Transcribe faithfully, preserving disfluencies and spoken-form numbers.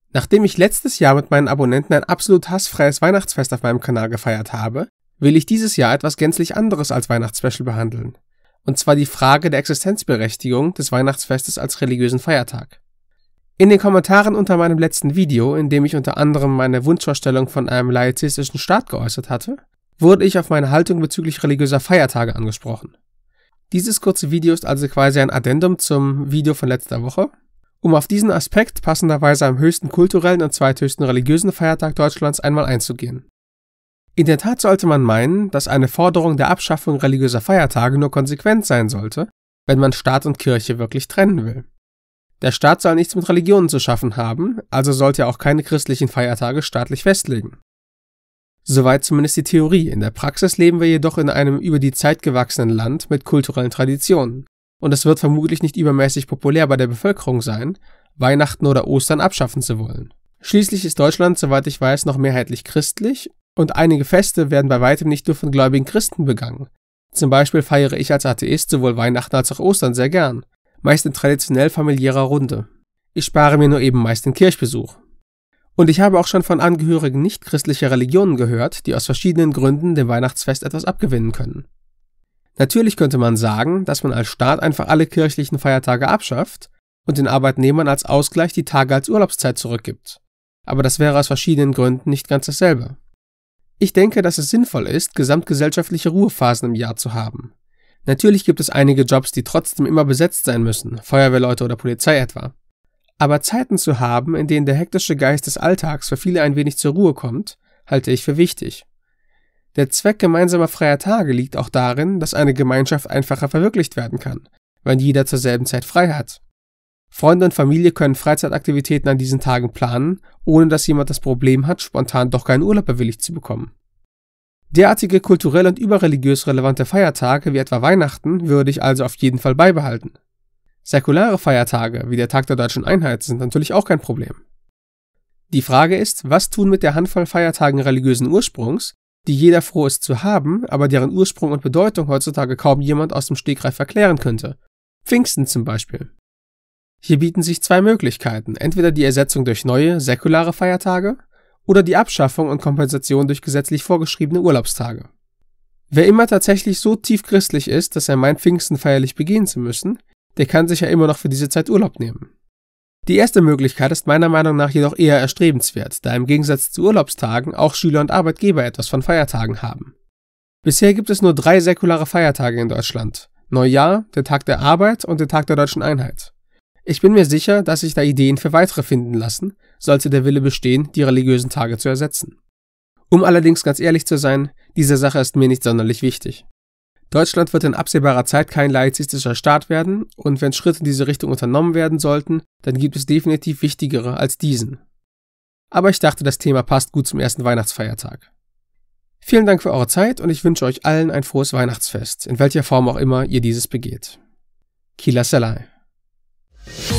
Nachdem ich letztes Jahr mit meinen Abonnenten ein absolut hassfreies Weihnachtsfest auf meinem Kanal gefeiert habe, will ich dieses Jahr etwas gänzlich anderes als Weihnachtsspecial behandeln. Und zwar die Frage der Existenzberechtigung des Weihnachtsfestes als religiösen Feiertag. In den Kommentaren unter meinem letzten Video, in dem ich unter anderem meine Wunschvorstellung von einem laizistischen Staat geäußert hatte, wurde ich auf meine Haltung bezüglich religiöser Feiertage angesprochen. Dieses kurze Video ist also quasi ein Addendum zum Video von letzter Woche, um auf diesen Aspekt passenderweise am höchsten kulturellen und zweithöchsten religiösen Feiertag Deutschlands einmal einzugehen. In der Tat sollte man meinen, dass eine Forderung der Abschaffung religiöser Feiertage nur konsequent sein sollte, wenn man Staat und Kirche wirklich trennen will. Der Staat soll nichts mit Religionen zu schaffen haben, also sollte er auch keine christlichen Feiertage staatlich festlegen. Soweit zumindest die Theorie. In der Praxis leben wir jedoch in einem über die Zeit gewachsenen Land mit kulturellen Traditionen. Und es wird vermutlich nicht übermäßig populär bei der Bevölkerung sein, Weihnachten oder Ostern abschaffen zu wollen. Schließlich ist Deutschland, soweit ich weiß, noch mehrheitlich christlich und einige Feste werden bei weitem nicht nur von gläubigen Christen begangen. Zum Beispiel feiere ich als Atheist sowohl Weihnachten als auch Ostern sehr gern, meist in traditionell familiärer Runde. Ich spare mir nur eben meist den Kirchbesuch. Und ich habe auch schon von Angehörigen nichtchristlicher Religionen gehört, die aus verschiedenen Gründen dem Weihnachtsfest etwas abgewinnen können. Natürlich könnte man sagen, dass man als Staat einfach alle kirchlichen Feiertage abschafft und den Arbeitnehmern als Ausgleich die Tage als Urlaubszeit zurückgibt. Aber das wäre aus verschiedenen Gründen nicht ganz dasselbe. Ich denke, dass es sinnvoll ist, gesamtgesellschaftliche Ruhephasen im Jahr zu haben. Natürlich gibt es einige Jobs, die trotzdem immer besetzt sein müssen, Feuerwehrleute oder Polizei etwa. Aber Zeiten zu haben, in denen der hektische Geist des Alltags für viele ein wenig zur Ruhe kommt, halte ich für wichtig. Der Zweck gemeinsamer freier Tage liegt auch darin, dass eine Gemeinschaft einfacher verwirklicht werden kann, weil jeder zur selben Zeit frei hat. Freunde und Familie können Freizeitaktivitäten an diesen Tagen planen, ohne dass jemand das Problem hat, spontan doch keinen Urlaub bewilligt zu bekommen. Derartige kulturell und überreligiös relevante Feiertage wie etwa Weihnachten würde ich also auf jeden Fall beibehalten. Säkulare Feiertage wie der Tag der Deutschen Einheit sind natürlich auch kein Problem. Die Frage ist, was tun mit der Handvoll Feiertagen religiösen Ursprungs, die jeder froh ist zu haben, aber deren Ursprung und Bedeutung heutzutage kaum jemand aus dem Stegreif erklären könnte. Pfingsten zum Beispiel. Hier bieten sich zwei Möglichkeiten, entweder die Ersetzung durch neue, säkulare Feiertage oder die Abschaffung und Kompensation durch gesetzlich vorgeschriebene Urlaubstage. Wer immer tatsächlich so tief christlich ist, dass er meint, Pfingsten feierlich begehen zu müssen, der kann sich ja immer noch für diese Zeit Urlaub nehmen. Die erste Möglichkeit ist meiner Meinung nach jedoch eher erstrebenswert, da im Gegensatz zu Urlaubstagen auch Schüler und Arbeitgeber etwas von Feiertagen haben. Bisher gibt es nur drei säkulare Feiertage in Deutschland: Neujahr, der Tag der Arbeit und der Tag der Deutschen Einheit. Ich bin mir sicher, dass sich da Ideen für weitere finden lassen, sollte der Wille bestehen, die religiösen Tage zu ersetzen. Um allerdings ganz ehrlich zu sein, diese Sache ist mir nicht sonderlich wichtig. Deutschland wird in absehbarer Zeit kein laizistischer Staat werden und wenn Schritte in diese Richtung unternommen werden sollten, dann gibt es definitiv wichtigere als diesen. Aber ich dachte, das Thema passt gut zum ersten Weihnachtsfeiertag. Vielen Dank für eure Zeit und ich wünsche euch allen ein frohes Weihnachtsfest, in welcher Form auch immer ihr dieses begeht. Kila Selai.